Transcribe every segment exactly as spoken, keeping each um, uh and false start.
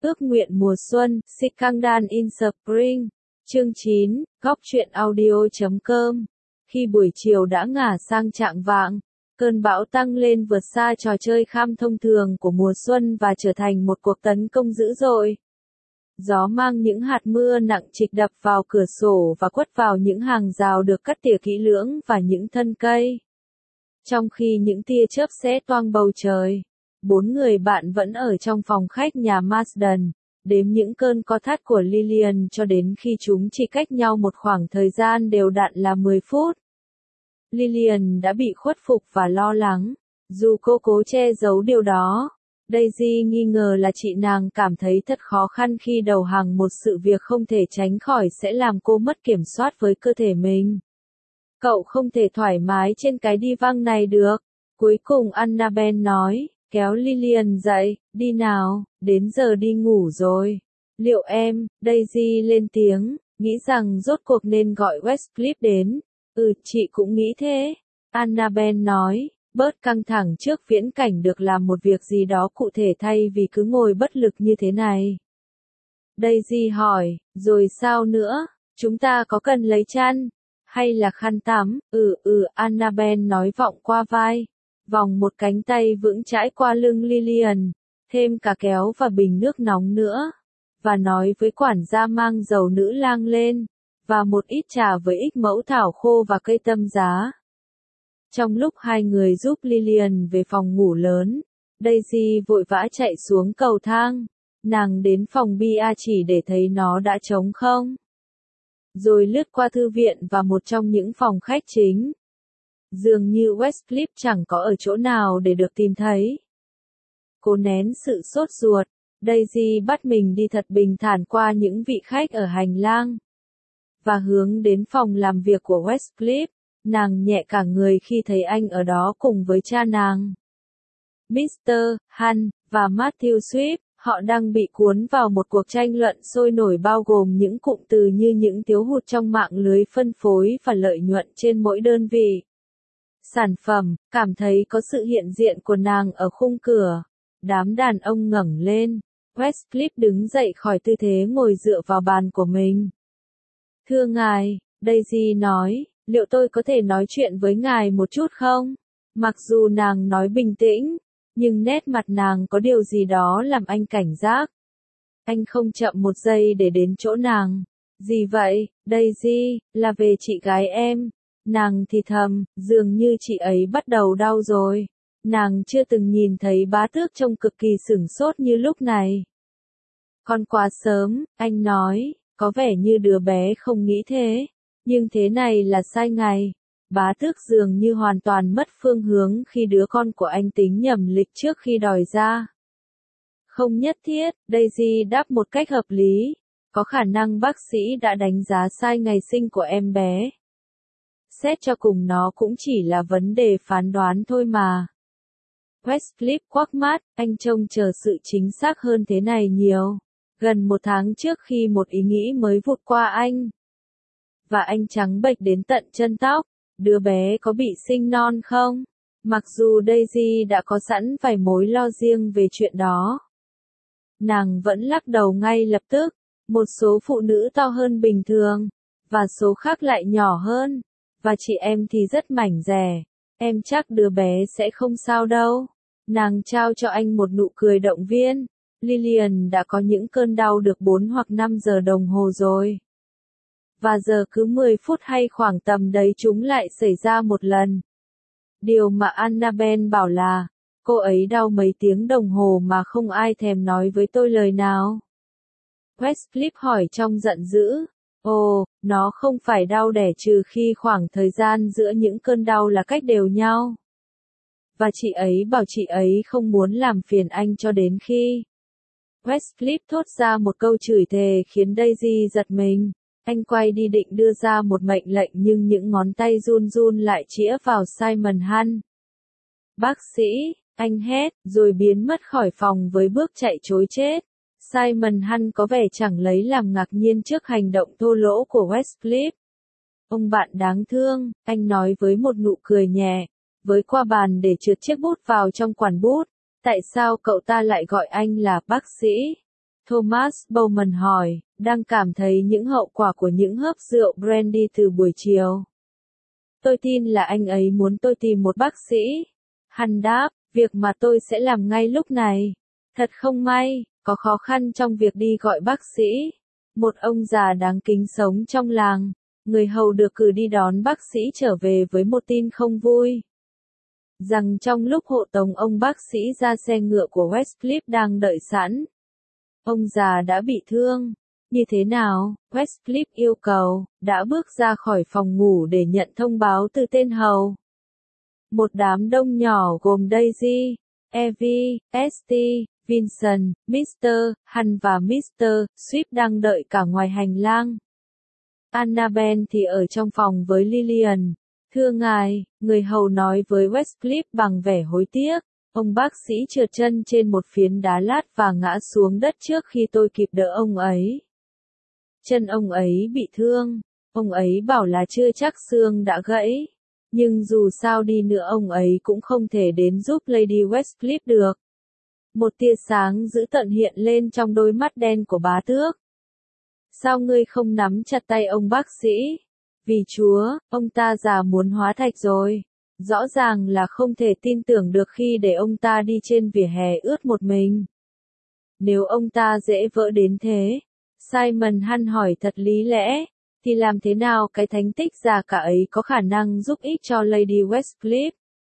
Ước nguyện mùa xuân, Sikandar in Spring. Chương chín, góc truyện audio chấm com. Khi buổi chiều đã ngả sang chạng vạng, cơn bão tăng lên vượt xa trò chơi kham thông thường của mùa xuân và trở thành một cuộc tấn công dữ dội. Gió mang những hạt mưa nặng trịch đập vào cửa sổ và quất vào những hàng rào được cắt tỉa kỹ lưỡng và những thân cây. Trong khi những tia chớp xé toang bầu trời, bốn người bạn vẫn ở trong phòng khách nhà Marsden, đếm những cơn co thắt của Lillian cho đến khi chúng chỉ cách nhau một khoảng thời gian đều đặn là mười phút. Lillian đã bị khuất phục và lo lắng, dù cô cố che giấu điều đó. Daisy nghi ngờ là chị nàng cảm thấy thật khó khăn khi đầu hàng một sự việc không thể tránh khỏi sẽ làm cô mất kiểm soát với cơ thể mình. Cậu không thể thoải mái trên cái đi văng này được. Cuối cùng Annabelle nói, kéo Lillian dậy, đi nào, đến giờ đi ngủ rồi. Liệu em, Daisy lên tiếng, nghĩ rằng rốt cuộc nên gọi Westcliff đến. Ừ, chị cũng nghĩ thế. Annabelle nói, bớt căng thẳng trước viễn cảnh được làm một việc gì đó cụ thể thay vì cứ ngồi bất lực như thế này. Daisy hỏi, rồi sao nữa, chúng ta có cần lấy chăn, hay là khăn tắm? Ừ, ừ, Annabelle nói vọng qua vai, vòng một cánh tay vững chãi qua lưng Lillian, thêm cả kéo và bình nước nóng nữa, và nói với quản gia mang dầu nữ lang lên, và một ít trà với ít mẫu thảo khô và cây tâm giá. Trong lúc hai người giúp Lillian về phòng ngủ lớn, Daisy vội vã chạy xuống cầu thang. Nàng đến phòng bia chỉ để thấy nó đã trống không. Rồi lướt qua thư viện và một trong những phòng khách chính. Dường như Westcliff chẳng có ở chỗ nào để được tìm thấy. Cô nén sự sốt ruột, Daisy bắt mình đi thật bình thản qua những vị khách ở hành lang. Và hướng đến phòng làm việc của Westcliff. Nàng nhẹ cả người khi thấy anh ở đó cùng với cha nàng. mít tơ Hunt và Matthew Swift, họ đang bị cuốn vào một cuộc tranh luận sôi nổi bao gồm những cụm từ như những thiếu hụt trong mạng lưới phân phối và lợi nhuận trên mỗi đơn vị. Sản phẩm, cảm thấy có sự hiện diện của nàng ở khung cửa. Đám đàn ông ngẩng lên. Westcliff đứng dậy khỏi tư thế ngồi dựa vào bàn của mình. Thưa ngài, Daisy nói. Liệu tôi có thể nói chuyện với ngài một chút không? Mặc dù nàng nói bình tĩnh, nhưng nét mặt nàng có điều gì đó làm anh cảnh giác. Anh không chậm một giây để đến chỗ nàng. Gì vậy, Daisy, là về chị gái em. Nàng thì thầm, dường như chị ấy bắt đầu đau rồi. Nàng chưa từng nhìn thấy bá tước trông cực kỳ sửng sốt như lúc này. Còn quá sớm, anh nói, có vẻ như đứa bé không nghĩ thế. Nhưng thế này là sai ngày. Bá tước dường như hoàn toàn mất phương hướng khi đứa con của anh tính nhầm lịch trước khi đòi ra. Không nhất thiết, Daisy đáp một cách hợp lý. Có khả năng bác sĩ đã đánh giá sai ngày sinh của em bé. Xét cho cùng nó cũng chỉ là vấn đề phán đoán thôi mà. Westcliff quắc mắt, anh trông chờ sự chính xác hơn thế này nhiều. Gần một tháng trước khi một ý nghĩ mới vụt qua anh. Và anh trắng bệch đến tận chân tóc, đứa bé có bị sinh non không? Mặc dù Daisy đã có sẵn vài mối lo riêng về chuyện đó. Nàng vẫn lắc đầu ngay lập tức, một số phụ nữ to hơn bình thường, và số khác lại nhỏ hơn, và chị em thì rất mảnh dẻ, em chắc đứa bé sẽ không sao đâu. Nàng trao cho anh một nụ cười động viên, Lillian đã có những cơn đau được bốn hoặc năm giờ đồng hồ rồi. Và giờ cứ mười phút hay khoảng tầm đấy chúng lại xảy ra một lần. Điều mà Annabelle bảo là, cô ấy đau mấy tiếng đồng hồ mà không ai thèm nói với tôi lời nào. Westcliff hỏi trong giận dữ, ồ, nó không phải đau đẻ trừ khi khoảng thời gian giữa những cơn đau là cách đều nhau. Và chị ấy bảo chị ấy không muốn làm phiền anh cho đến khi. Westcliff thốt ra một câu chửi thề khiến Daisy giật mình. Anh quay đi định đưa ra một mệnh lệnh nhưng những ngón tay run run lại chĩa vào Simon Hunt. Bác sĩ, anh hét, rồi biến mất khỏi phòng với bước chạy trối chết. Simon Hunt có vẻ chẳng lấy làm ngạc nhiên trước hành động thô lỗ của Westcliff. Ông bạn đáng thương, anh nói với một nụ cười nhẹ, với qua bàn để trượt chiếc bút vào trong quản bút. Tại sao cậu ta lại gọi anh là bác sĩ? Thomas Bowman hỏi, đang cảm thấy những hậu quả của những hớp rượu brandy từ buổi chiều. Tôi tin là anh ấy muốn tôi tìm một bác sĩ. Hắn đáp, việc mà tôi sẽ làm ngay lúc này. Thật không may, có khó khăn trong việc đi gọi bác sĩ. Một ông già đáng kính sống trong làng, người hầu được cử đi đón bác sĩ trở về với một tin không vui. Rằng trong lúc hộ tống ông bác sĩ ra xe ngựa của Westcliff đang đợi sẵn, ông già đã bị thương. Như thế nào? Westcliff yêu cầu, đã bước ra khỏi phòng ngủ để nhận thông báo từ tên hầu. Một đám đông nhỏ gồm Daisy, Evie, Esty, Vincent, mít tơ Hunt và mít tơ Swift đang đợi cả ngoài hành lang. Annabelle thì ở trong phòng với Lillian. Thưa ngài, người hầu nói với Westcliff bằng vẻ hối tiếc. Ông bác sĩ trượt chân trên một phiến đá lát và ngã xuống đất trước khi tôi kịp đỡ ông ấy. Chân ông ấy bị thương. Ông ấy bảo là chưa chắc xương đã gãy. Nhưng dù sao đi nữa ông ấy cũng không thể đến giúp Lady Westcliff được. Một tia sáng dữ tợn hiện lên trong đôi mắt đen của bá tước. Sao ngươi không nắm chặt tay ông bác sĩ? Vì Chúa, ông ta già muốn hóa thạch rồi. Rõ ràng là không thể tin tưởng được khi để ông ta đi trên vỉa hè ướt một mình. Nếu ông ta dễ vỡ đến thế, Simon Hunt hỏi thật lý lẽ, thì làm thế nào cái thánh tích già cả ấy có khả năng giúp ích cho Lady Westcliff?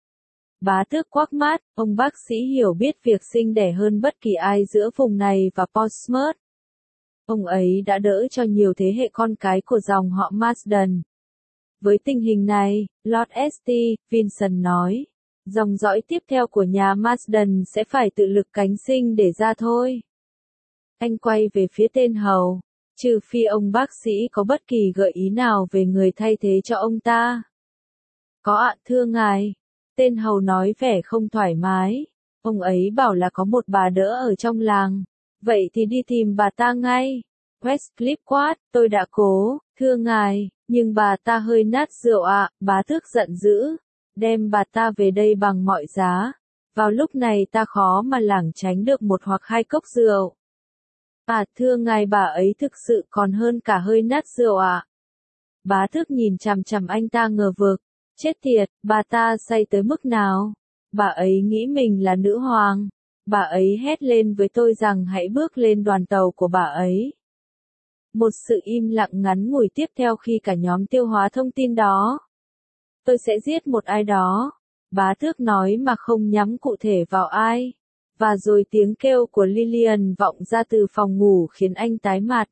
Bá tước quắc mát, ông bác sĩ hiểu biết việc sinh đẻ hơn bất kỳ ai giữa vùng này và Portsmouth. Ông ấy đã đỡ cho nhiều thế hệ con cái của dòng họ Marsden. Với tình hình này, Lord St. Vincent nói, dòng dõi tiếp theo của nhà Marsden sẽ phải tự lực cánh sinh để ra thôi. Anh quay về phía tên hầu, trừ phi ông bác sĩ có bất kỳ gợi ý nào về người thay thế cho ông ta. Có ạ, thưa ngài. Tên hầu nói vẻ không thoải mái. Ông ấy bảo là có một bà đỡ ở trong làng. Vậy thì đi tìm bà ta ngay. Westcliff quát, tôi đã cố, thưa ngài, nhưng bà ta hơi nát rượu ạ. Bá tước giận dữ. Đem bà ta về đây bằng mọi giá. Vào lúc này ta khó mà lảng tránh được một hoặc hai cốc rượu. À, thưa ngài, bà ấy thực sự còn hơn cả hơi nát rượu ạ. Bá tước nhìn chằm chằm anh ta ngờ vực. Chết tiệt, bà ta say tới mức nào? Bà ấy nghĩ mình là nữ hoàng. Bà ấy hét lên với tôi rằng hãy bước lên đoàn tàu của bà ấy. Một sự im lặng ngắn ngủi tiếp theo khi cả nhóm tiêu hóa thông tin đó. Tôi sẽ giết một ai đó. Bá tước nói mà không nhắm cụ thể vào ai. Và rồi tiếng kêu của Lillian vọng ra từ phòng ngủ khiến anh tái mặt.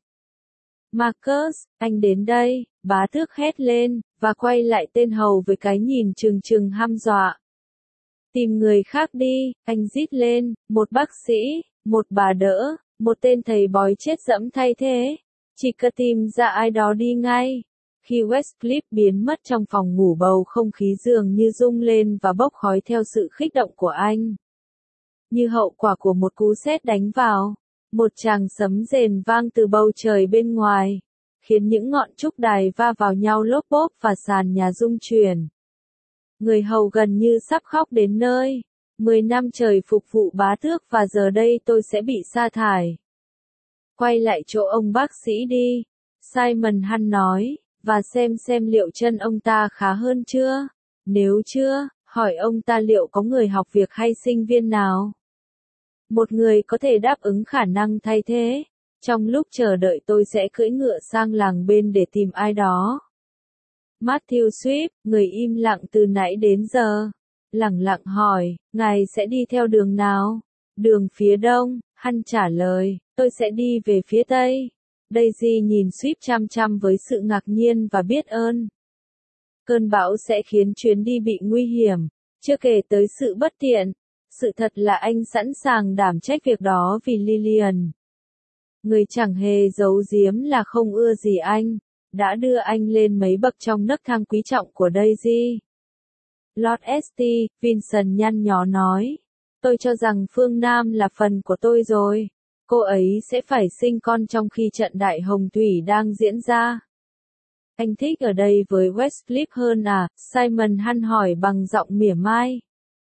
Marcus, anh đến đây, bá tước hét lên, và quay lại tên hầu với cái nhìn trừng trừng hăm dọa. Tìm người khác đi, anh rít lên, một bác sĩ, một bà đỡ, một tên thầy bói chết dẫm thay thế. Chỉ cần tìm ra ai đó đi ngay. Khi Westcliff biến mất trong phòng ngủ, bầu không khí dường như rung lên và bốc khói theo sự khích động của anh. Như hậu quả của một cú sét đánh vào, một tràng sấm rền vang từ bầu trời bên ngoài, khiến những ngọn trúc đài va vào nhau lốp bốp và sàn nhà rung chuyển. Người hầu gần như sắp khóc đến nơi. Mười năm trời phục vụ bá tước và giờ đây tôi sẽ bị sa thải. Quay lại chỗ ông bác sĩ đi, Simon Hunt nói, và xem xem liệu chân ông ta khá hơn chưa. Nếu chưa, hỏi ông ta liệu có người học việc hay sinh viên nào. Một người có thể đáp ứng khả năng thay thế. Trong lúc chờ đợi tôi sẽ cưỡi ngựa sang làng bên để tìm ai đó. Matthew Swift, người im lặng từ nãy đến giờ, lẳng lặng hỏi, ngài sẽ đi theo đường nào? Đường phía đông, Hunt trả lời, tôi sẽ đi về phía tây. Daisy nhìn Swift chăm chăm với sự ngạc nhiên và biết ơn. Cơn bão sẽ khiến chuyến đi bị nguy hiểm, chưa kể tới sự bất tiện. Sự thật là anh sẵn sàng đảm trách việc đó vì Lillian. Người chẳng hề giấu giếm là không ưa gì anh, đã đưa anh lên mấy bậc trong nấc thang quý trọng của Daisy. Lord St. Vincent nhăn nhó nói, tôi cho rằng phương Nam là phần của tôi rồi. Cô ấy sẽ phải sinh con trong khi trận đại hồng thủy đang diễn ra. Anh thích ở đây với Westcliff hơn à? Simon Hunt hỏi bằng giọng mỉa mai.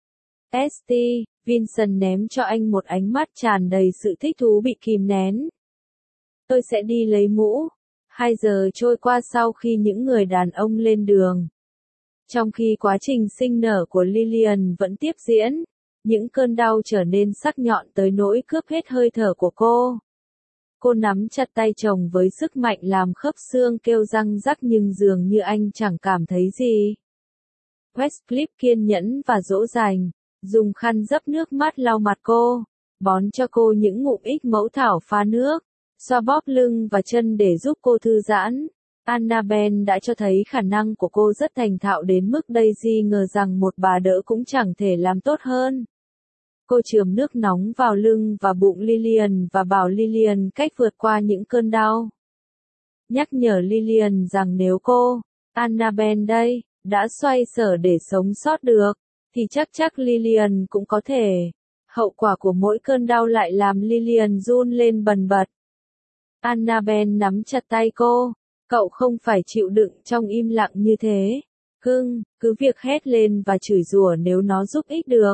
ét tê, Vincent ném cho anh một ánh mắt tràn đầy sự thích thú bị kìm nén. Tôi sẽ đi lấy mũ. Hai giờ trôi qua sau khi những người đàn ông lên đường. Trong khi quá trình sinh nở của Lillian vẫn tiếp diễn, những cơn đau trở nên sắc nhọn tới nỗi cướp hết hơi thở của cô. Cô nắm chặt tay chồng với sức mạnh làm khớp xương kêu răng rắc nhưng dường như anh chẳng cảm thấy gì. Westcliff kiên nhẫn và dỗ dành, dùng khăn dấp nước mắt lau mặt cô, bón cho cô những ngụm ích mẫu thảo pha nước, xoa bóp lưng và chân để giúp cô thư giãn. Annabelle đã cho thấy khả năng của cô rất thành thạo đến mức Daisy ngờ rằng một bà đỡ cũng chẳng thể làm tốt hơn. Cô chườm nước nóng vào lưng và bụng Lillian và bảo Lillian cách vượt qua những cơn đau. Nhắc nhở Lillian rằng nếu cô, Annabelle đây, đã xoay sở để sống sót được, thì chắc chắc Lillian cũng có thể. Hậu quả của mỗi cơn đau lại làm Lillian run lên bần bật. Annabelle nắm chặt tay cô. Cậu không phải chịu đựng trong im lặng như thế. Cưng, cứ việc hét lên và chửi rủa nếu nó giúp ích được.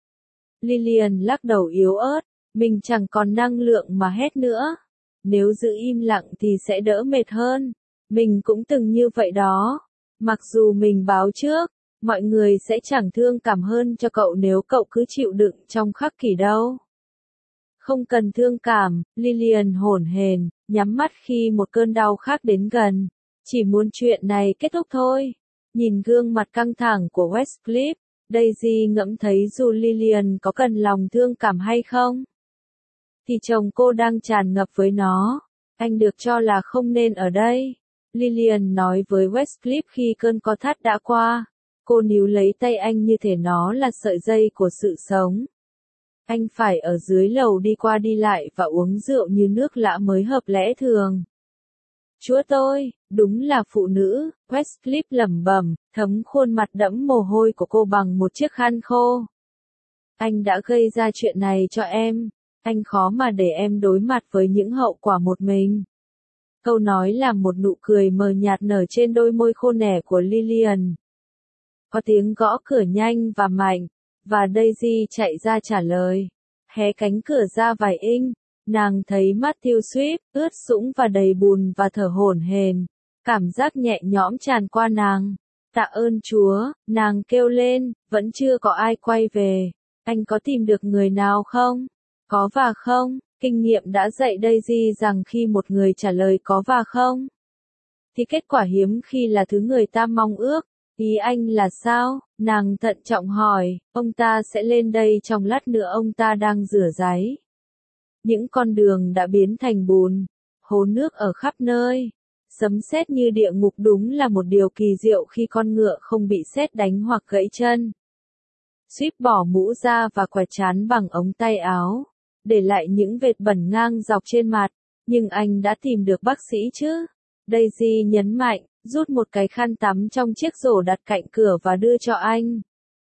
Lillian lắc đầu yếu ớt. Mình chẳng còn năng lượng mà hét nữa. Nếu giữ im lặng thì sẽ đỡ mệt hơn. Mình cũng từng như vậy đó. Mặc dù mình báo trước, mọi người sẽ chẳng thương cảm hơn cho cậu nếu cậu cứ chịu đựng trong khắc kỷ đâu. Không cần thương cảm, Lillian hổn hển, nhắm mắt khi một cơn đau khác đến gần. Chỉ muốn chuyện này kết thúc thôi. Nhìn gương mặt căng thẳng của Westcliff, Daisy ngẫm thấy dù Lillian có cần lòng thương cảm hay không, thì chồng cô đang tràn ngập với nó. Anh được cho là không nên ở đây. Lillian nói với Westcliff khi cơn co thắt đã qua. Cô níu lấy tay anh như thể nó là sợi dây của sự sống. Anh phải ở dưới lầu đi qua đi lại và uống rượu như nước lã mới hợp lẽ thường. Chúa tôi, đúng là phụ nữ, Westcliff lẩm bẩm, thấm khuôn mặt đẫm mồ hôi của cô bằng một chiếc khăn khô. Anh đã gây ra chuyện này cho em, anh khó mà để em đối mặt với những hậu quả một mình. Câu nói làm một nụ cười mờ nhạt nở trên đôi môi khô nẻ của Lillian. Có tiếng gõ cửa nhanh và mạnh, và Daisy chạy ra trả lời. Hé cánh cửa ra vài inch, nàng thấy Matthew Swift, ướt sũng và đầy bùn và thở hổn hển. Cảm giác nhẹ nhõm tràn qua nàng. Tạ ơn Chúa, nàng kêu lên, vẫn chưa có ai quay về. Anh có tìm được người nào không? Có và không? Kinh nghiệm đã dạy Daisy rằng khi một người trả lời có và không, thì kết quả hiếm khi là thứ người ta mong ước. Ý anh là sao? Nàng thận trọng hỏi, ông ta sẽ lên đây trong lát nữa, ông ta đang rửa ráy. Những con đường đã biến thành bùn, hố nước ở khắp nơi. Sấm sét như địa ngục đúng là một điều kỳ diệu khi con ngựa không bị sét đánh hoặc gãy chân. Swift bỏ mũ ra và quẹt trán bằng ống tay áo, để lại những vệt bẩn ngang dọc trên mặt. Nhưng anh đã tìm được bác sĩ chứ? Daisy nhấn mạnh, rút một cái khăn tắm trong chiếc rổ đặt cạnh cửa và đưa cho anh.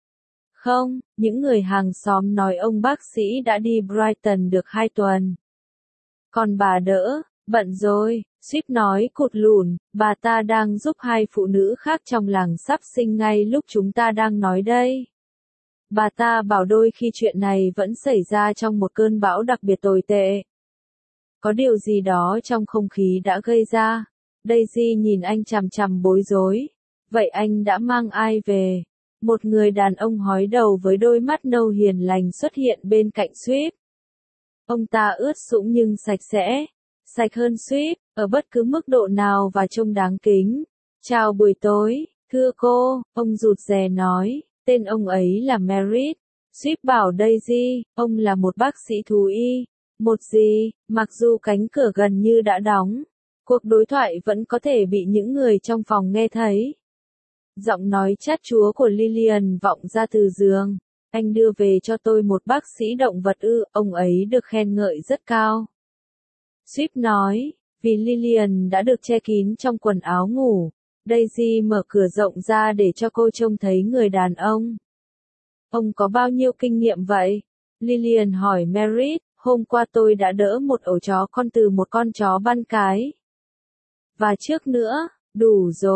Không, những người hàng xóm nói ông bác sĩ đã đi Brighton được hai tuần. Còn bà đỡ, bận rồi, Swift nói cụt lùn, bà ta đang giúp hai phụ nữ khác trong làng sắp sinh ngay lúc chúng ta đang nói đây. Bà ta bảo đôi khi chuyện này vẫn xảy ra trong một cơn bão đặc biệt tồi tệ. Có điều gì đó trong không khí đã gây ra. Daisy nhìn anh chằm chằm bối rối. Vậy anh đã mang ai về? Một người đàn ông hói đầu với đôi mắt nâu hiền lành xuất hiện bên cạnh Swift. Ông ta ướt sũng nhưng sạch sẽ. Sạch hơn Swift, ở bất cứ mức độ nào và trông đáng kính. Chào buổi tối, thưa cô, ông rụt rè nói. Tên ông ấy là Merritt. Swift bảo Daisy, ông là một bác sĩ thú y. Một gì, mặc dù cánh cửa gần như đã đóng. Cuộc đối thoại vẫn có thể bị những người trong phòng nghe thấy. Giọng nói chát chúa của Lillian vọng ra từ giường. Anh đưa về cho tôi một bác sĩ động vật ư, ông ấy được khen ngợi rất cao. Swift nói, vì Lillian đã được che kín trong quần áo ngủ. Daisy mở cửa rộng ra để cho cô trông thấy người đàn ông. Ông có bao nhiêu kinh nghiệm vậy? Lillian hỏi Merritt, hôm qua tôi đã đỡ một ổ chó con từ một con chó ban cái. Và trước nữa, đủ rồi,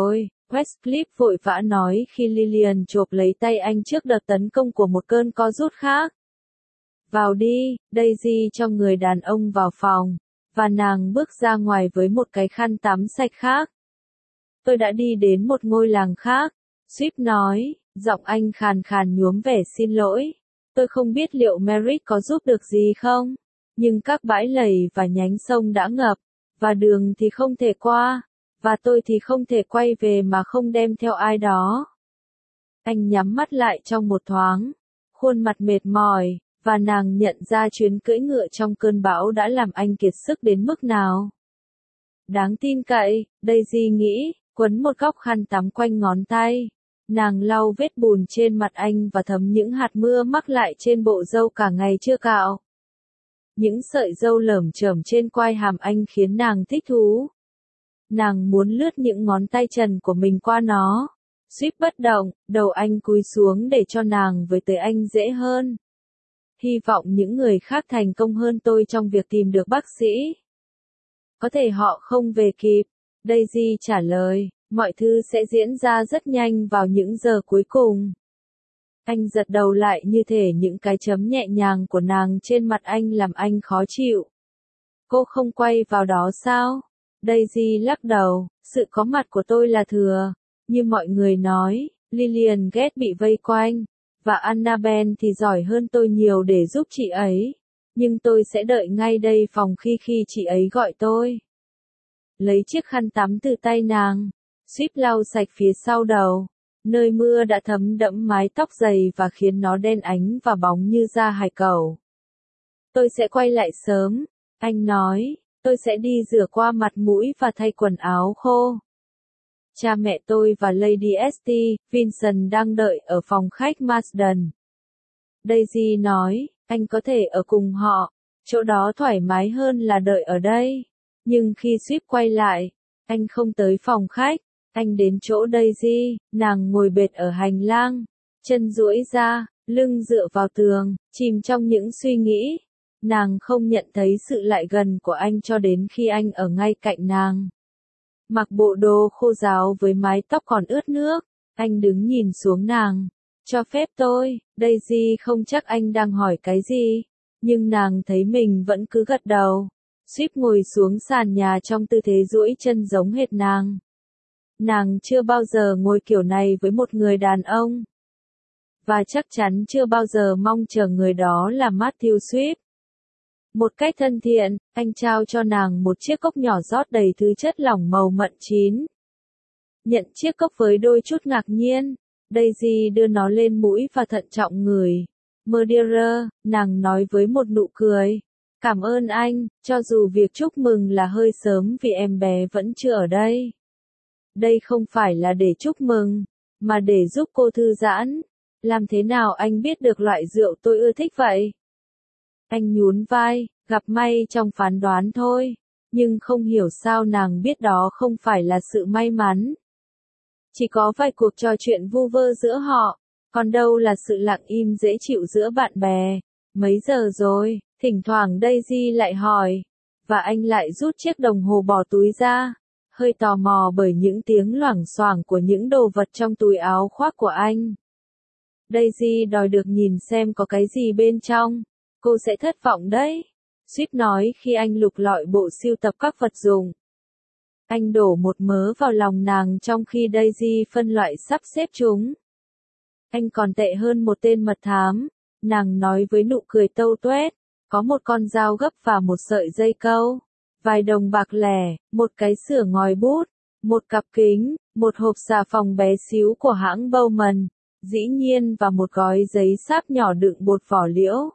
Westcliff vội vã nói khi Lillian chộp lấy tay anh trước đợt tấn công của một cơn co rút khác. Vào đi, Daisy cho người đàn ông vào phòng, và nàng bước ra ngoài với một cái khăn tắm sạch khác. Tôi đã đi đến một ngôi làng khác, Swift nói, giọng anh khàn khàn nhuốm vẻ xin lỗi. Tôi không biết liệu Merrick có giúp được gì không, nhưng các bãi lầy và nhánh sông đã ngập, và đường thì không thể qua, và tôi thì không thể quay về mà không đem theo ai đó. Anh nhắm mắt lại trong một thoáng, khuôn mặt mệt mỏi, và nàng nhận ra chuyến cưỡi ngựa trong cơn bão đã làm anh kiệt sức đến mức nào. Đáng tin cậy, Daisy nghĩ, quấn một góc khăn tắm quanh ngón tay. Nàng lau vết bùn trên mặt anh và thấm những hạt mưa mắc lại trên bộ râu cả ngày chưa cạo. Những sợi râu lởm chởm trên quai hàm anh khiến nàng thích thú. Nàng muốn lướt những ngón tay trần của mình qua nó. Swift bất động, đầu anh cúi xuống để cho nàng với tới anh dễ hơn. Hy vọng những người khác thành công hơn tôi trong việc tìm được bác sĩ. Có thể họ không về kịp, Daisy trả lời, mọi thứ sẽ diễn ra rất nhanh vào những giờ cuối cùng. Anh giật đầu lại như thể những cái chấm nhẹ nhàng của nàng trên mặt anh làm anh khó chịu. Cô không quay vào đó sao? Daisy lắc đầu, sự có mặt của tôi là thừa. Như mọi người nói, Lillian ghét bị vây quanh, và Annabelle thì giỏi hơn tôi nhiều để giúp chị ấy. Nhưng tôi sẽ đợi ngay đây phòng khi khi chị ấy gọi tôi. Lấy chiếc khăn tắm từ tay nàng, Swift lau sạch phía sau đầu, nơi mưa đã thấm đẫm mái tóc dày và khiến nó đen ánh và bóng như da hải cẩu. Tôi sẽ quay lại sớm, anh nói, tôi sẽ đi rửa qua mặt mũi và thay quần áo khô. Cha mẹ tôi và Lady Estee, Vincent đang đợi ở phòng khách Marsden. Daisy nói, anh có thể ở cùng họ, chỗ đó thoải mái hơn là đợi ở đây. Nhưng khi Swift quay lại, anh không tới phòng khách, anh đến chỗ Daisy, nàng ngồi bệt ở hành lang, chân duỗi ra, lưng dựa vào tường, chìm trong những suy nghĩ. Nàng không nhận thấy sự lại gần của anh cho đến khi anh ở ngay cạnh nàng. Mặc bộ đồ khô ráo với mái tóc còn ướt nước, anh đứng nhìn xuống nàng. Cho phép tôi, Daisy không chắc anh đang hỏi cái gì, nhưng nàng thấy mình vẫn cứ gật đầu. Swift ngồi xuống sàn nhà trong tư thế duỗi chân giống hệt nàng. Nàng chưa bao giờ ngồi kiểu này với một người đàn ông. Và chắc chắn chưa bao giờ mong chờ người đó là Matthew Swift. Một cách thân thiện, anh trao cho nàng một chiếc cốc nhỏ rót đầy thứ chất lỏng màu mận chín. Nhận chiếc cốc với đôi chút ngạc nhiên, Daisy đưa nó lên mũi và thận trọng ngửi. Murderer, nàng nói với một nụ cười. Cảm ơn anh, cho dù việc chúc mừng là hơi sớm vì em bé vẫn chưa ở đây. Đây không phải là để chúc mừng, mà để giúp cô thư giãn. Làm thế nào anh biết được loại rượu tôi ưa thích vậy? Anh nhún vai, gặp may trong phán đoán thôi, nhưng không hiểu sao nàng biết đó không phải là sự may mắn. Chỉ có vài cuộc trò chuyện vu vơ giữa họ, còn đâu là sự lặng im dễ chịu giữa bạn bè. Mấy giờ rồi? Thỉnh thoảng Daisy lại hỏi, và anh lại rút chiếc đồng hồ bỏ túi ra, hơi tò mò bởi những tiếng loảng xoảng của những đồ vật trong túi áo khoác của anh. Daisy đòi được nhìn xem có cái gì bên trong, cô sẽ thất vọng đấy, Swift nói khi anh lục lọi bộ sưu tập các vật dụng. Anh đổ một mớ vào lòng nàng trong khi Daisy phân loại sắp xếp chúng. Anh còn tệ hơn một tên mật thám, nàng nói với nụ cười tâu tuét. Có một con dao gấp và một sợi dây câu, vài đồng bạc lẻ, một cái sửa ngòi bút, một cặp kính, một hộp xà phòng bé xíu của hãng Bowman, dĩ nhiên và một gói giấy sáp nhỏ đựng bột vỏ liễu.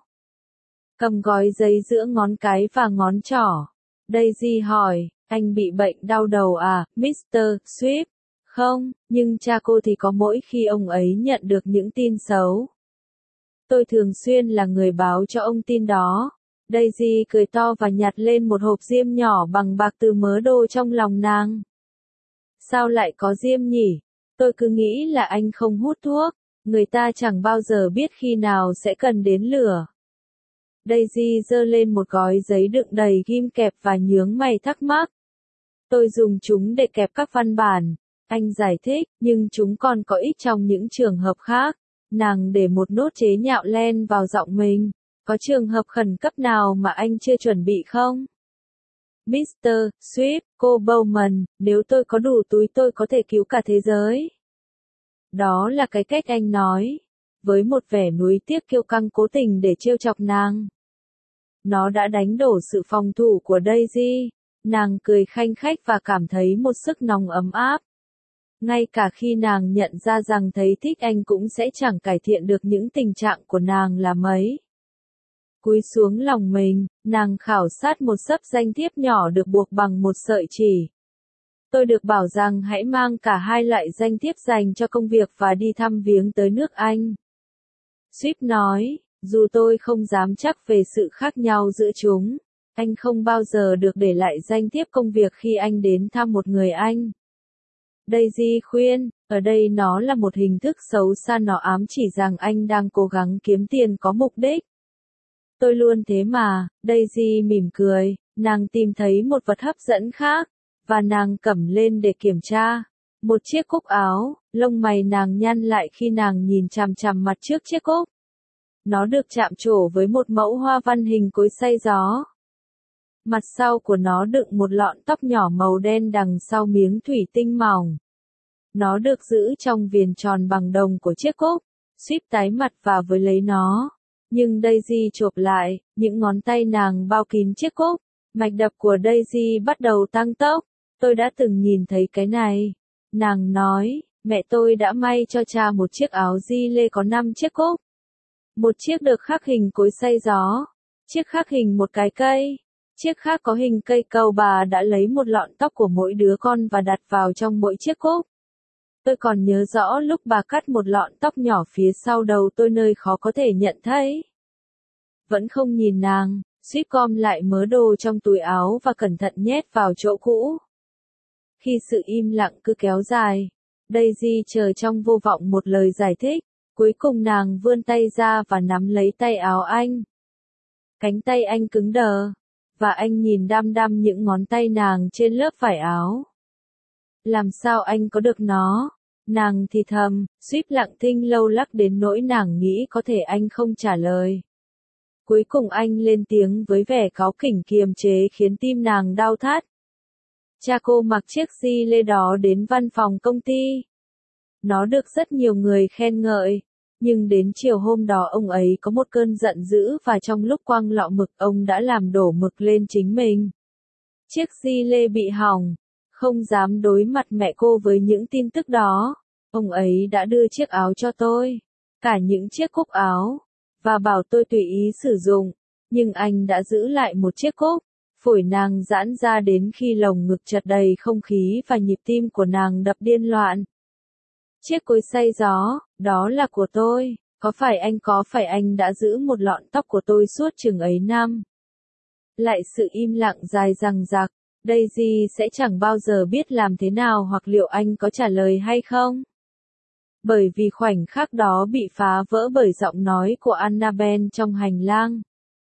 Cầm gói giấy giữa ngón cái và ngón trỏ. Daisy hỏi, anh bị bệnh đau đầu à, mít-tơ Swift? Không, nhưng cha cô thì có mỗi khi ông ấy nhận được những tin xấu. Tôi thường xuyên là người báo cho ông tin đó. Daisy cười to và nhặt lên một hộp diêm nhỏ bằng bạc từ mớ đồ trong lòng nàng. Sao lại có diêm nhỉ? Tôi cứ nghĩ là anh không hút thuốc. Người ta chẳng bao giờ biết khi nào sẽ cần đến lửa. Daisy giơ lên một gói giấy đựng đầy ghim kẹp và nhướng mày thắc mắc. Tôi dùng chúng để kẹp các văn bản. Anh giải thích, nhưng chúng còn có ích trong những trường hợp khác. Nàng để một nốt chế nhạo len vào giọng mình. Có trường hợp khẩn cấp nào mà anh chưa chuẩn bị không? mít tơ Swift, cô Bowman, nếu tôi có đủ túi tôi có thể cứu cả thế giới. Đó là cái cách anh nói. Với một vẻ nuối tiếc kiêu căng cố tình để trêu chọc nàng. Nó đã đánh đổ sự phòng thủ của Daisy. Nàng cười khanh khách và cảm thấy một sức nóng ấm áp. Ngay cả khi nàng nhận ra rằng thấy thích anh cũng sẽ chẳng cải thiện được những tình trạng của nàng là mấy. Cúi xuống lòng mình, nàng khảo sát một xấp danh thiếp nhỏ được buộc bằng một sợi chỉ. Tôi được bảo rằng hãy mang cả hai loại danh thiếp dành cho công việc và đi thăm viếng tới nước Anh. Swift nói, dù tôi không dám chắc về sự khác nhau giữa chúng, anh không bao giờ được để lại danh thiếp công việc khi anh đến thăm một người Anh. Daisy khuyên, ở đây nó là một hình thức xấu xa, nó ám chỉ rằng anh đang cố gắng kiếm tiền có mục đích. Tôi luôn thế mà, Daisy mỉm cười, nàng tìm thấy một vật hấp dẫn khác, và nàng cầm lên để kiểm tra. Một chiếc cúc áo, lông mày nàng nhăn lại khi nàng nhìn chằm chằm mặt trước chiếc cúc. Nó được chạm trổ với một mẫu hoa văn hình cối xay gió. Mặt sau của nó đựng một lọn tóc nhỏ màu đen đằng sau miếng thủy tinh mỏng. Nó được giữ trong viền tròn bằng đồng của chiếc cúc. Swift tái mặt và với lấy nó. Nhưng Daisy chộp lại, những ngón tay nàng bao kín chiếc cúc. Mạch đập của Daisy bắt đầu tăng tốc. Tôi đã từng nhìn thấy cái này. Nàng nói, mẹ tôi đã may cho cha một chiếc áo di lê có năm chiếc cúc. Một chiếc được khắc hình cối xay gió. Chiếc khắc hình một cái cây. Chiếc khác có hình cây cầu. Bà đã lấy một lọn tóc của mỗi đứa con và đặt vào trong mỗi chiếc cúc. Tôi còn nhớ rõ lúc bà cắt một lọn tóc nhỏ phía sau đầu tôi nơi khó có thể nhận thấy. Vẫn không nhìn nàng, Swift gom lại mớ đồ trong túi áo và cẩn thận nhét vào chỗ cũ. Khi sự im lặng cứ kéo dài, Daisy chờ trong vô vọng một lời giải thích. Cuối cùng nàng vươn tay ra và nắm lấy tay áo anh. Cánh tay anh cứng đờ, và anh nhìn đăm đăm những ngón tay nàng trên lớp vải áo. Làm sao anh có được nó? Nàng thì thầm, Swift lặng thinh lâu lắc đến nỗi nàng nghĩ có thể anh không trả lời. Cuối cùng anh lên tiếng với vẻ cáu kỉnh kiềm chế khiến tim nàng đau thắt. Cha cô mặc chiếc di lê đó đến văn phòng công ty. Nó được rất nhiều người khen ngợi. Nhưng đến chiều hôm đó ông ấy có một cơn giận dữ và trong lúc quăng lọ mực ông đã làm đổ mực lên chính mình. Chiếc di lê bị hỏng. Không dám đối mặt mẹ cô với những tin tức đó. Ông ấy đã đưa chiếc áo cho tôi. Cả những chiếc cúc áo. Và bảo tôi tùy ý sử dụng. Nhưng anh đã giữ lại một chiếc cúc. Phổi nàng giãn ra đến khi lồng ngực chật đầy không khí và nhịp tim của nàng đập điên loạn. Chiếc cối xay gió, đó là của tôi. Có phải anh có phải anh đã giữ một lọn tóc của tôi suốt chừng ấy năm? Lại sự im lặng dài dằng dặc. Daisy sẽ chẳng bao giờ biết làm thế nào hoặc liệu anh có trả lời hay không. Bởi vì khoảnh khắc đó bị phá vỡ bởi giọng nói của Annabelle trong hành lang.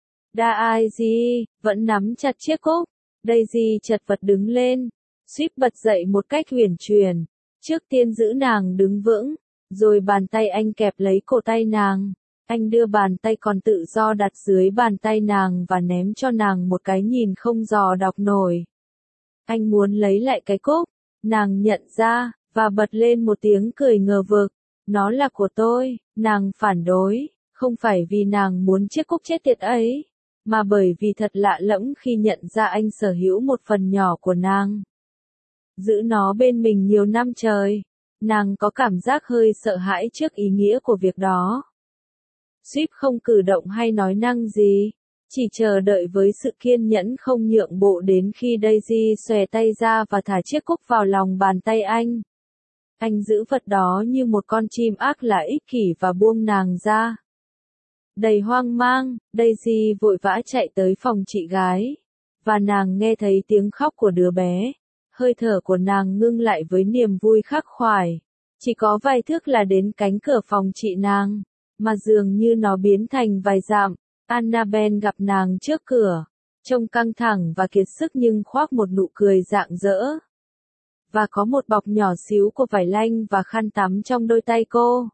Daisy, vẫn nắm chặt chiếc cúc. Daisy chật vật đứng lên. Swift bật dậy một cách huyền chuyển. Trước tiên giữ nàng đứng vững. Rồi bàn tay anh kẹp lấy cổ tay nàng. Anh đưa bàn tay còn tự do đặt dưới bàn tay nàng và ném cho nàng một cái nhìn không dò đọc nổi. Anh muốn lấy lại cái cúc. Nàng nhận ra, và bật lên một tiếng cười ngờ vực. Nó là của tôi, nàng phản đối, không phải vì nàng muốn chiếc cúc chết tiệt ấy, mà bởi vì thật lạ lẫm khi nhận ra anh sở hữu một phần nhỏ của nàng. Giữ nó bên mình nhiều năm trời, nàng có cảm giác hơi sợ hãi trước ý nghĩa của việc đó. Swift không cử động hay nói năng gì. Chỉ chờ đợi với sự kiên nhẫn không nhượng bộ đến khi Daisy xòe tay ra và thả chiếc cúc vào lòng bàn tay anh. Anh giữ vật đó như một con chim ác là ích kỷ và buông nàng ra. Đầy hoang mang, Daisy vội vã chạy tới phòng chị gái. Và nàng nghe thấy tiếng khóc của đứa bé. Hơi thở của nàng ngưng lại với niềm vui khắc khoải. Chỉ có vài thước là đến cánh cửa phòng chị nàng. Mà dường như nó biến thành vài dặm. Annabelle gặp nàng trước cửa, trông căng thẳng và kiệt sức nhưng khoác một nụ cười rạng rỡ. và có một bọc nhỏ xíu của vải lanh và khăn tắm trong đôi tay cô.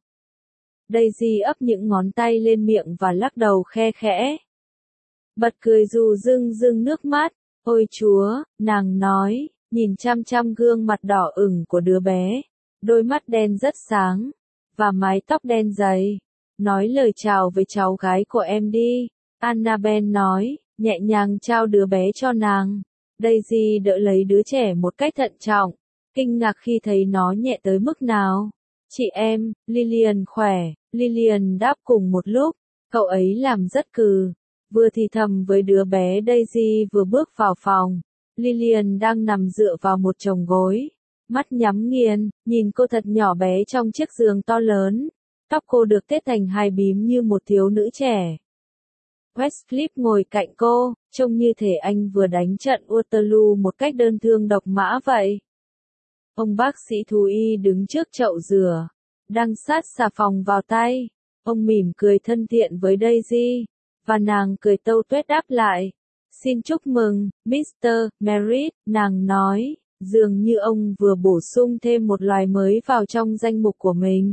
Daisy ấp những ngón tay lên miệng và lắc đầu khe khẽ. Bật cười dù rưng rưng nước mắt. Ôi Chúa, nàng nói, nhìn chăm chăm gương mặt đỏ ửng của đứa bé, đôi mắt đen rất sáng, và mái tóc đen dày. Nói lời chào với cháu gái của em đi, Annabelle nói, nhẹ nhàng trao đứa bé cho nàng. Daisy đỡ lấy đứa trẻ một cách thận trọng, kinh ngạc khi thấy nó nhẹ tới mức nào. Chị em, Lillian khỏe, Lillian đáp cùng một lúc, cậu ấy làm rất cừ. Vừa thì thầm với đứa bé Daisy vừa bước vào phòng. Lillian đang nằm dựa vào một chồng gối, mắt nhắm nghiền, nhìn cô thật nhỏ bé trong chiếc giường to lớn. Tóc cô được tết thành hai bím như một thiếu nữ trẻ. Westcliff ngồi cạnh cô, trông như thể anh vừa đánh trận Waterloo một cách đơn thương độc mã vậy. Ông bác sĩ thú y đứng trước chậu rửa, đang sát xà phòng vào tay. Ông mỉm cười thân thiện với Daisy, và nàng cười tâu tuét đáp lại. Xin chúc mừng, mít tơ Merritt, nàng nói, dường như ông vừa bổ sung thêm một loài mới vào trong danh mục của mình.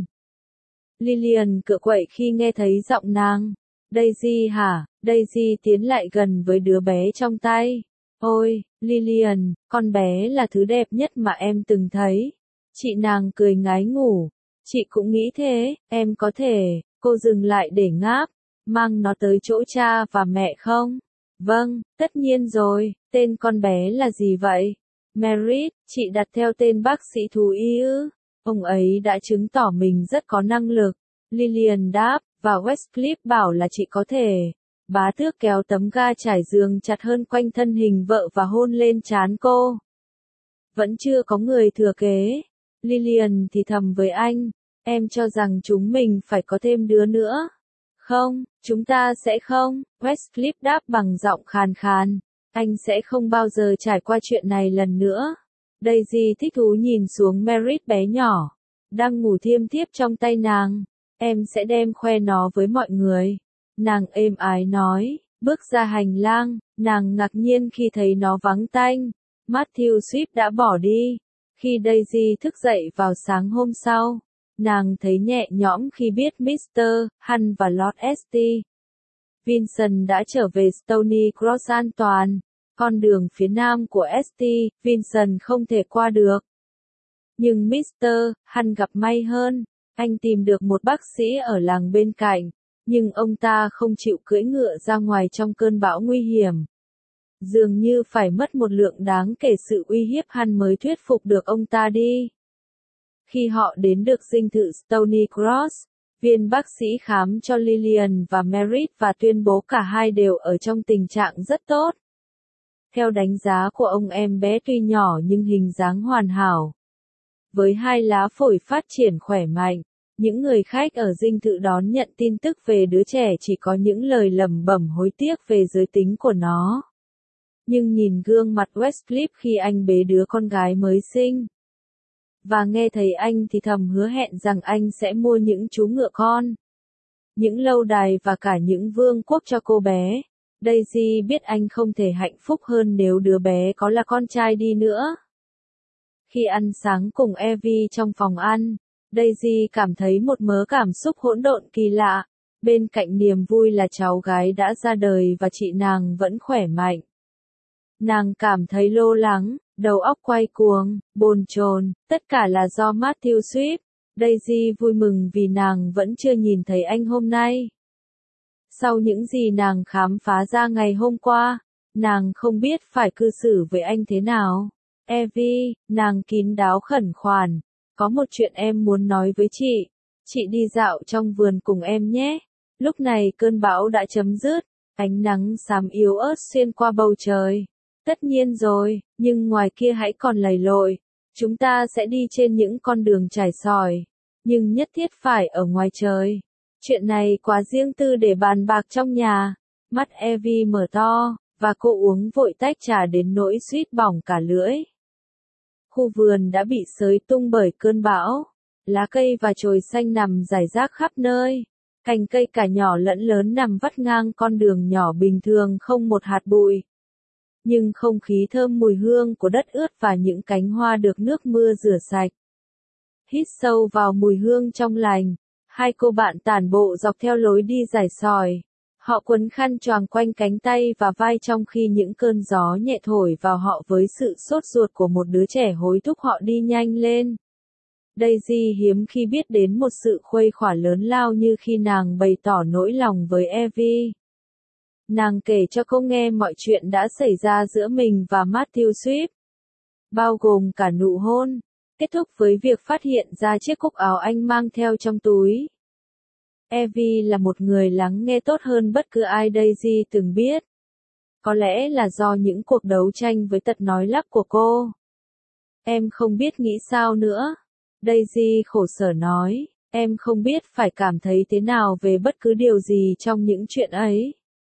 Lillian cựa quậy khi nghe thấy giọng nàng. Daisy hả? Daisy tiến lại gần với đứa bé trong tay. Ôi, Lillian, con bé là thứ đẹp nhất mà em từng thấy. Chị nàng cười ngái ngủ. Chị cũng nghĩ thế, em có thể, cô dừng lại để ngáp, mang nó tới chỗ cha và mẹ không? Vâng, tất nhiên rồi, tên con bé là gì vậy? Merritt, chị đặt theo tên bác sĩ thú y ư? Ông ấy đã chứng tỏ mình rất có năng lực. Lillian đáp, và Westcliff bảo là chị có thể. Bá tước kéo tấm ga trải giường chặt hơn quanh thân hình vợ và hôn lên trán cô. Vẫn chưa có người thừa kế. Lillian thì thầm với anh, em cho rằng chúng mình phải có thêm đứa nữa. Không, chúng ta sẽ không, Westcliff đáp bằng giọng khàn khàn. Anh sẽ không bao giờ trải qua chuyện này lần nữa. Daisy thích thú nhìn xuống Merritt bé nhỏ, đang ngủ thiêm thiếp trong tay nàng. Em sẽ đem khoe nó với mọi người. Nàng êm ái nói, bước ra hành lang, nàng ngạc nhiên khi thấy nó vắng tanh. Matthew Swift đã bỏ đi. Khi Daisy thức dậy vào sáng hôm sau, nàng thấy nhẹ nhõm khi biết mít tơ Hunt và Lord St. Vincent đã trở về Stony Cross an toàn. Con đường phía nam của St. Vincent không thể qua được. Nhưng mít tơ Hunt gặp may hơn. Anh tìm được một bác sĩ ở làng bên cạnh, nhưng ông ta không chịu cưỡi ngựa ra ngoài trong cơn bão nguy hiểm. Dường như phải mất một lượng đáng kể sự uy hiếp Hunt mới thuyết phục được ông ta đi. Khi họ đến được dinh thự Stony Cross, viên bác sĩ khám cho Lillian và Merritt và tuyên bố cả hai đều ở trong tình trạng rất tốt. Theo đánh giá của ông, em bé tuy nhỏ nhưng hình dáng hoàn hảo. Với hai lá phổi phát triển khỏe mạnh, những người khách ở dinh thự đón nhận tin tức về đứa trẻ chỉ có những lời lẩm bẩm hối tiếc về giới tính của nó. Nhưng nhìn gương mặt Westcliff khi anh bế đứa con gái mới sinh, và nghe thấy anh thì thầm hứa hẹn rằng anh sẽ mua những chú ngựa con, những lâu đài và cả những vương quốc cho cô bé, Daisy biết anh không thể hạnh phúc hơn nếu đứa bé có là con trai đi nữa. Khi ăn sáng cùng Evie trong phòng ăn, Daisy cảm thấy một mớ cảm xúc hỗn độn kỳ lạ. Bên cạnh niềm vui là cháu gái đã ra đời và chị nàng vẫn khỏe mạnh. Nàng cảm thấy lo lắng, đầu óc quay cuồng, bồn chồn, tất cả là do Matthew Swift. Daisy vui mừng vì nàng vẫn chưa nhìn thấy anh hôm nay. Sau những gì nàng khám phá ra ngày hôm qua, nàng không biết phải cư xử với anh thế nào. Evie, nàng kín đáo khẩn khoản, có một chuyện em muốn nói với chị. Chị đi dạo trong vườn cùng em nhé. Lúc này cơn bão đã chấm dứt, ánh nắng xám yếu ớt xuyên qua bầu trời. Tất nhiên rồi, nhưng ngoài kia hãy còn lầy lội. Chúng ta sẽ đi trên những con đường trải sỏi, nhưng nhất thiết phải ở ngoài trời. Chuyện này quá riêng tư để bàn bạc trong nhà. Mắt Evie mở to, và cô uống vội tách trà đến nỗi suýt bỏng cả lưỡi. Khu vườn đã bị xới tung bởi cơn bão. Lá cây và chồi xanh nằm rải rác khắp nơi. Cành cây cả nhỏ lẫn lớn nằm vắt ngang con đường nhỏ bình thường không một hạt bụi. nhưng không khí thơm mùi hương của đất ướt và những cánh hoa được nước mưa rửa sạch. Hít sâu vào mùi hương trong lành, hai cô bạn tản bộ dọc theo lối đi dài sỏi. Họ quấn khăn choàng quanh cánh tay và vai trong khi những cơn gió nhẹ thổi vào họ với sự sốt ruột của một đứa trẻ hối thúc họ đi nhanh lên. Daisy hiếm khi biết đến một sự khuây khỏa lớn lao như khi nàng bày tỏ nỗi lòng với Evie. Nàng kể cho cô nghe mọi chuyện đã xảy ra giữa mình và Matthew Swift, bao gồm cả nụ hôn, kết thúc với việc phát hiện ra chiếc cúc áo anh mang theo trong túi. Evie là một người lắng nghe tốt hơn bất cứ ai Daisy từng biết. Có lẽ là do những cuộc đấu tranh với tật nói lắp của cô. Em không biết nghĩ sao nữa. Daisy khổ sở nói, em không biết phải cảm thấy thế nào về bất cứ điều gì trong những chuyện ấy.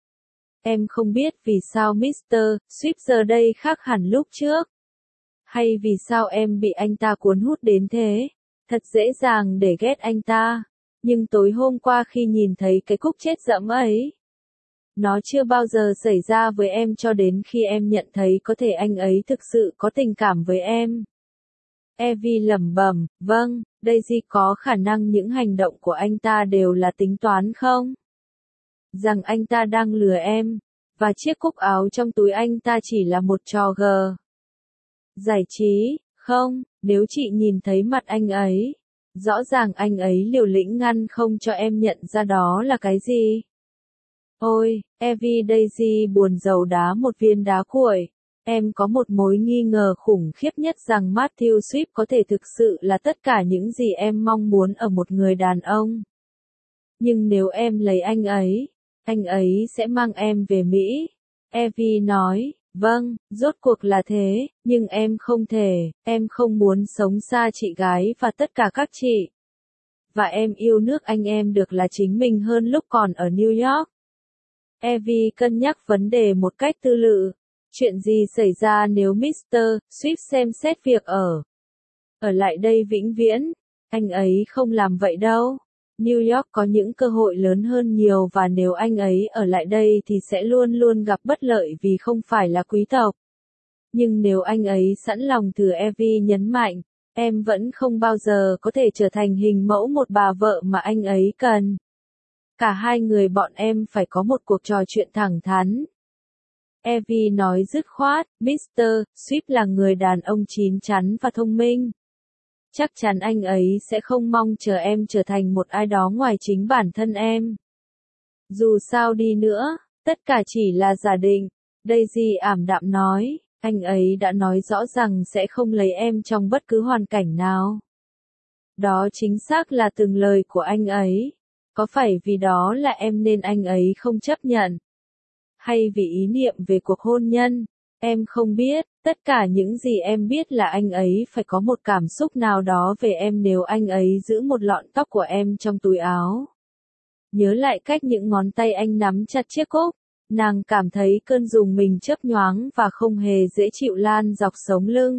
Em không biết vì sao mít tơ Swift giờ đây khác hẳn lúc trước. Hay vì sao em bị anh ta cuốn hút đến thế. Thật dễ dàng để ghét anh ta. Nhưng tối hôm qua khi nhìn thấy cái cúc chết dẫm ấy, nó chưa bao giờ xảy ra với em cho đến khi em nhận thấy có thể anh ấy thực sự có tình cảm với em. Evie lẩm bẩm, vâng, Daisy có khả năng những hành động của anh ta đều là tính toán không? Rằng anh ta đang lừa em, và chiếc cúc áo trong túi anh ta chỉ là một trò gờ. Giải trí, không, nếu chị nhìn thấy mặt anh ấy, rõ ràng anh ấy liều lĩnh ngăn không cho em nhận ra đó là cái gì. Ôi, Evie Daisy buồn rầu đá một viên đá cuội. Em có một mối nghi ngờ khủng khiếp nhất rằng Matthew Swift có thể thực sự là tất cả những gì em mong muốn ở một người đàn ông. Nhưng nếu em lấy anh ấy, anh ấy sẽ mang em về Mỹ. Evie nói, vâng, rốt cuộc là thế, nhưng em không thể, em không muốn sống xa chị gái và tất cả các chị. Và em yêu nước anh em được là chính mình hơn lúc còn ở New York. Evie cân nhắc vấn đề một cách tư lự. Chuyện gì xảy ra nếu mít tơ Swift xem xét việc ở ở lại đây vĩnh viễn? Anh ấy không làm vậy đâu. New York có những cơ hội lớn hơn nhiều và nếu anh ấy ở lại đây thì sẽ luôn luôn gặp bất lợi vì không phải là quý tộc. Nhưng nếu anh ấy sẵn lòng từ Evie nhấn mạnh, em vẫn không bao giờ có thể trở thành hình mẫu một bà vợ mà anh ấy cần. Cả hai người bọn em phải có một cuộc trò chuyện thẳng thắn. Evie nói dứt khoát, mít tơ Swift là người đàn ông chín chắn và thông minh. Chắc chắn anh ấy sẽ không mong chờ em trở thành một ai đó ngoài chính bản thân em. Dù sao đi nữa, tất cả chỉ là giả định. Daisy ảm đạm nói, anh ấy đã nói rõ rằng sẽ không lấy em trong bất cứ hoàn cảnh nào. Đó chính xác là từng lời của anh ấy. Có phải vì đó là em nên anh ấy không chấp nhận? Hay vì ý niệm về cuộc hôn nhân? Em không biết, tất cả những gì em biết là anh ấy phải có một cảm xúc nào đó về em nếu anh ấy giữ một lọn tóc của em trong túi áo. Nhớ lại cách những ngón tay anh nắm chặt chiếc cúc, nàng cảm thấy cơn rùng mình chớp nhoáng và không hề dễ chịu lan dọc sống lưng.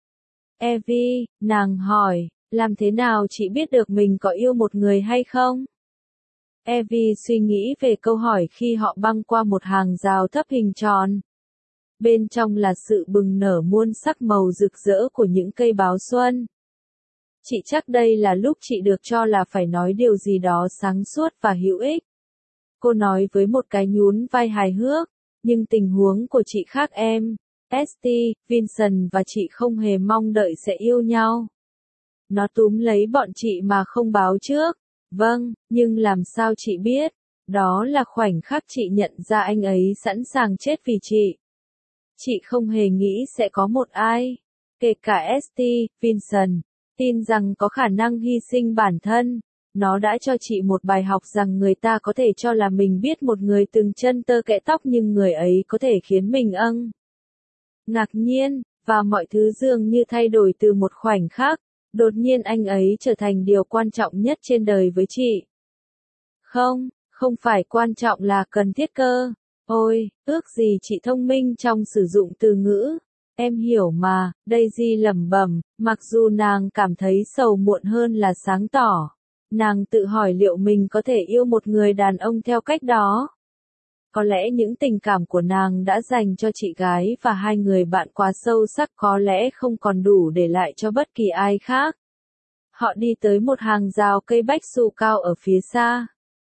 Evie, nàng hỏi, làm thế nào chị biết được mình có yêu một người hay không? Evie suy nghĩ về câu hỏi khi họ băng qua một hàng rào thấp hình tròn. Bên trong là sự bừng nở muôn sắc màu rực rỡ của những cây báo xuân. Chị chắc đây là lúc chị được cho là phải nói điều gì đó sáng suốt và hữu ích. Cô nói với một cái nhún vai hài hước, nhưng tình huống của chị khác em. Esty, Vincent và chị không hề mong đợi sẽ yêu nhau. Nó túm lấy bọn chị mà không báo trước. Vâng, nhưng làm sao chị biết? Đó là khoảnh khắc chị nhận ra anh ấy sẵn sàng chết vì chị. Chị không hề nghĩ sẽ có một ai, kể cả Esty, Vincent, tin rằng có khả năng hy sinh bản thân. Nó đã cho chị một bài học rằng người ta có thể cho là mình biết một người từng chân tơ kẽ tóc nhưng người ấy có thể khiến mình âng. Ngạc nhiên, và mọi thứ dường như thay đổi từ một khoảnh khắc. Đột nhiên anh ấy trở thành điều quan trọng nhất trên đời với chị. Không, không phải quan trọng là cần thiết cơ. Ôi, ước gì chị thông minh trong sử dụng từ ngữ. Em hiểu mà, Daisy lẩm bẩm, mặc dù nàng cảm thấy sầu muộn hơn là sáng tỏ. Nàng tự hỏi liệu mình có thể yêu một người đàn ông theo cách đó. Có lẽ những tình cảm của nàng đã dành cho chị gái và hai người bạn quá sâu sắc, có lẽ không còn đủ để lại cho bất kỳ ai khác. Họ đi tới một hàng rào cây bách su cao ở phía xa.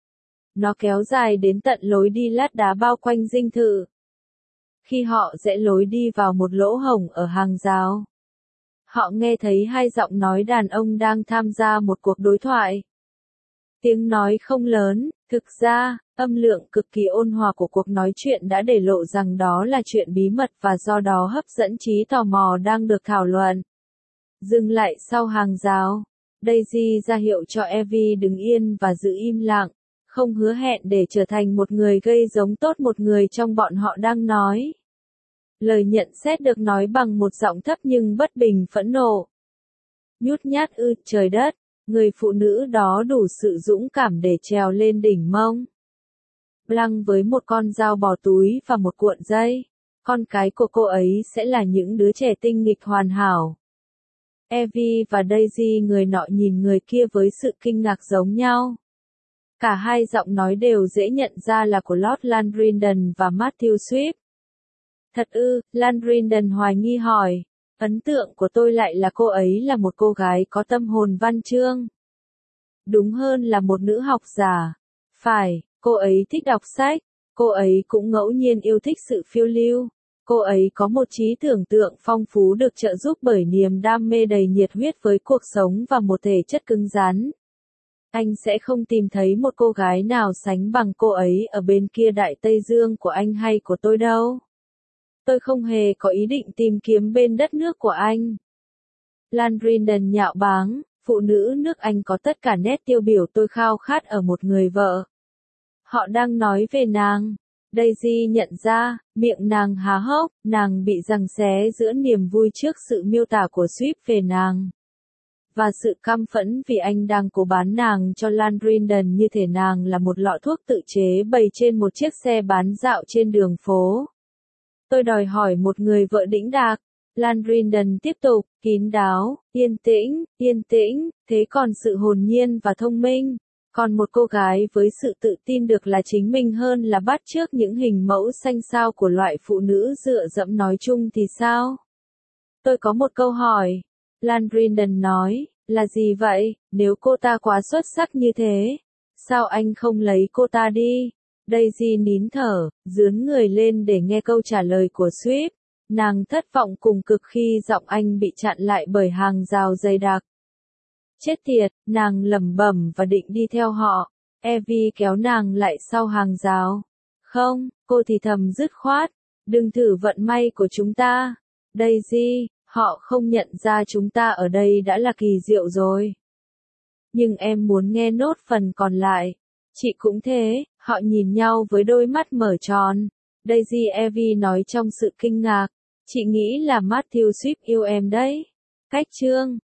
Nó kéo dài đến tận lối đi lát đá bao quanh dinh thự. Khi họ rẽ lối đi vào một lỗ hổng ở hàng rào, họ nghe thấy hai giọng nói đàn ông đang tham gia một cuộc đối thoại. Tiếng nói không lớn, thực ra, âm lượng cực kỳ ôn hòa của cuộc nói chuyện đã để lộ rằng đó là chuyện bí mật và do đó hấp dẫn trí tò mò đang được thảo luận. Dừng lại sau hàng rào, Daisy ra hiệu cho Evie đứng yên và giữ im lặng, không hứa hẹn để trở thành một người gây giống tốt một người trong bọn họ đang nói. Lời nhận xét được nói bằng một giọng thấp nhưng bất bình phẫn nộ. Nhút nhát ư, trời đất, người phụ nữ đó đủ sự dũng cảm để trèo lên đỉnh mông Blanc với một con dao bỏ túi và một cuộn dây. Con cái của cô ấy sẽ là những đứa trẻ tinh nghịch hoàn hảo. Evie và Daisy người nọ nhìn người kia với sự kinh ngạc giống nhau. Cả hai giọng nói đều dễ nhận ra là của Lord Landrindon và Matthew Swift. Thật ư, Landrindon hoài nghi hỏi. Ấn tượng của tôi lại là cô ấy là một cô gái có tâm hồn văn chương. Đúng hơn là một nữ học giả. Phải, cô ấy thích đọc sách. Cô ấy cũng ngẫu nhiên yêu thích sự phiêu lưu. Cô ấy có một trí tưởng tượng phong phú được trợ giúp bởi niềm đam mê đầy nhiệt huyết với cuộc sống và một thể chất cứng rắn. Anh sẽ không tìm thấy một cô gái nào sánh bằng cô ấy ở bên kia Đại Tây Dương của anh hay của tôi đâu. Tôi không hề có ý định tìm kiếm bên đất nước của anh. Landrindon nhạo báng, phụ nữ nước Anh có tất cả nét tiêu biểu tôi khao khát ở một người vợ. Họ đang nói về nàng. Daisy nhận ra, miệng nàng há hốc, nàng bị giằng xé giữa niềm vui trước sự miêu tả của Swift về nàng. Và sự căm phẫn vì anh đang cố bán nàng cho Landrindon như thể nàng là một lọ thuốc tự chế bày trên một chiếc xe bán dạo trên đường phố. Tôi đòi hỏi một người vợ đĩnh đạc. Landrindon tiếp tục, kín đáo, yên tĩnh, yên tĩnh, thế còn sự hồn nhiên và thông minh. Còn một cô gái với sự tự tin được là chính mình hơn là bắt chước những hình mẫu xanh xao của loại phụ nữ dựa dẫm nói chung thì sao? Tôi có một câu hỏi. Landrindon nói, là gì vậy, nếu cô ta quá xuất sắc như thế? Sao anh không lấy cô ta đi? Daisy nín thở, dướn người lên để nghe câu trả lời của Swift. Nàng thất vọng cùng cực khi giọng anh bị chặn lại bởi hàng rào dày đặc. Chết tiệt, nàng lẩm bẩm và định đi theo họ. Evie kéo nàng lại sau hàng rào. Không, cô thì thầm dứt khoát. Đừng thử vận may của chúng ta. Daisy, họ không nhận ra chúng ta ở đây đã là kỳ diệu rồi. Nhưng em muốn nghe nốt phần còn lại. Chị cũng thế, họ nhìn nhau với đôi mắt mở tròn. Daisy Evie nói trong sự kinh ngạc. Chị nghĩ là Matthew Swift yêu em đấy. Cách chương